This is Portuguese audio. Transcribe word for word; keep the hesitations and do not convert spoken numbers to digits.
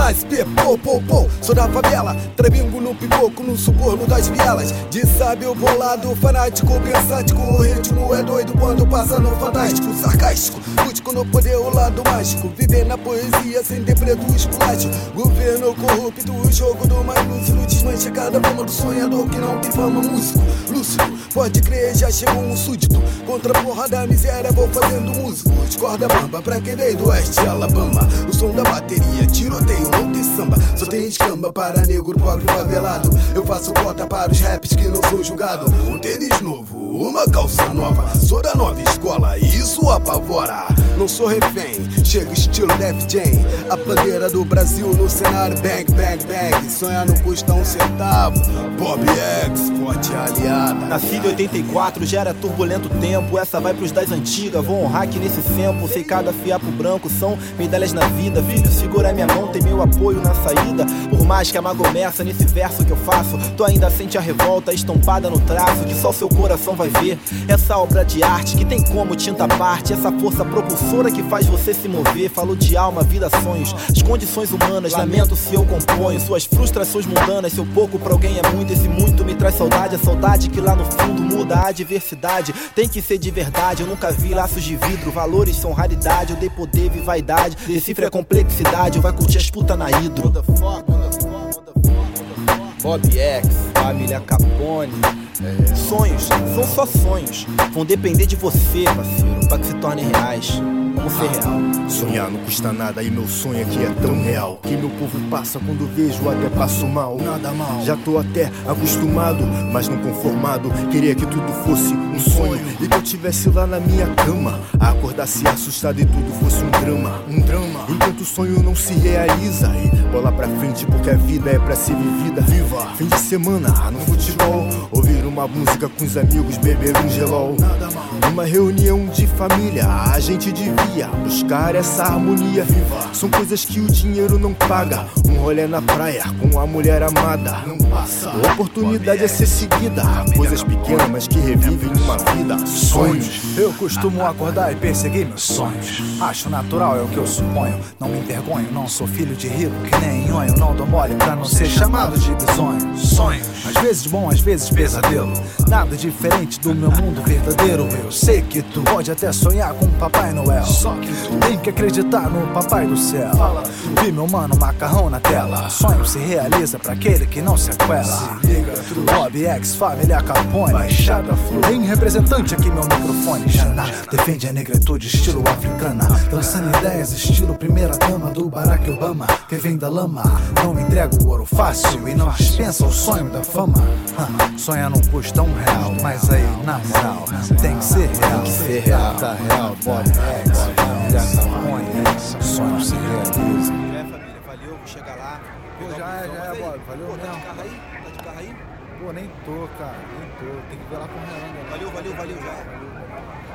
A S P, pô, pô, pô, sou da favela, trabingo no pipoco, no suborno das vielas. De sábio bolado, fanático, pensatico, o ritmo é doido quando passa no fantástico. Sarcástico, lúdico no poder, o lado mágico. Viver na poesia sem ter preto esculacho. Governo corrupto, o jogo do mais lúcido. Desmancha cada fama do sonhador que não tem fama. Músico, lúcido, pode crer, já chegou um súdito. Contra a porra da miséria, vou fazendo músico. Corda bamba pra quem veio do oeste, Alabama. O som da bateria, tiroteio, não tem samba. Só tem escamba para negro, pobre, favelado. Eu faço cota para os raps que não sou julgado. Um tênis novo, uma calça nova. Sou da nova escola e isso apavora. Não sou refém, chega estilo Def Jam. A bandeira do Brasil no cenário, bang, bang, bang. Sonhar não custa um centavo. Bob X, forte aliada. Nascido em oitenta e quatro, já era turbulento tempo. Essa vai pros das antigas, vou honrar que nesse tempo. Sei cada fiapo branco, são medalhas na vida. Filho, segura minha mão, tem meu apoio na saída. Por mais que a mágoa começa nesse verso que eu faço, tu ainda sente a revolta estampada no traço, que só seu coração vai ver. Essa obra de arte que tem como tinta parte, essa força propulsora que faz você se mover. Falo de alma, vida, sonhos, as condições humanas. Lamento se eu componho suas frustrações mundanas. Seu pouco pra alguém é muito, esse muito me traz saudade. A saudade que lá no fundo muda a adversidade. Tem que ser de verdade, eu nunca vi laços de vidro. Valores são raridade, eu dei poder, vi vaidade. Decifre a complexidade, eu vai curtir as putas na hidro. Bob X, família Capone. É. Sonhos são só sonhos, vão depender de você, parceiro, pra que se tornem reais. Vamos ser real. Sonhar não custa nada e meu sonho aqui é tão real que meu povo passa quando vejo até passo mal. Nada mal. Já tô até acostumado, mas não conformado. Queria que tudo fosse um sonho e que eu tivesse lá na minha cama, a acordasse assustado e tudo fosse um drama. Um drama. Enquanto o sonho não se realiza e bola pra frente porque a vida é pra ser vivida. Viva. Fim de semana no futebol, ouvir uma música com os amigos, beber um gelol. Nada mal. Numa reunião de família, a gente devia buscar essa harmonia. Viva. São coisas que o dinheiro não paga. Um rolê na praia com a mulher amada não passa. A oportunidade é ser seguida. Coisas pequenas mas que revivem uma vida. Sonhos. Eu costumo acordar e perseguir meus sonhos. Acho natural, é o que eu suponho. Não me envergonho, não sou filho de rico que nem nhonho. Não dou mole pra não ser chamado de bisonho. Sonhos, às vezes bom, às vezes pesadelo. Nada diferente do meu mundo verdadeiro. Eu sei que tu pode até sonhar com Papai Noel, só que tu tem que acreditar no Papai do Céu. Vi meu mano macarrão na tela. Sonho se realiza pra aquele que não se aquela. Bob X, família Capone. Baixada Flu. Tem representante aqui meu microfone. Jana defende a negritude estilo africana, lançando ideias estilo primeira dama do Barack Obama, que vem da lama. Não me entrega o ouro fácil e não dispensa o sonho da fama. Sonhar não custa um real, mas aí na moral tem que ser real. Tem que ser real, tá real. Bob X, família Capone. Sonho se realiza. É, família, valeu, vou chegar lá. Pô, já é, já é, Bob, valeu mesmo. Tá mesmo. de carro aí? Tá de carro aí? Pô, nem tô, cara, nem tô. Tem que ver lá com o Renan. Valeu, valeu, valeu já.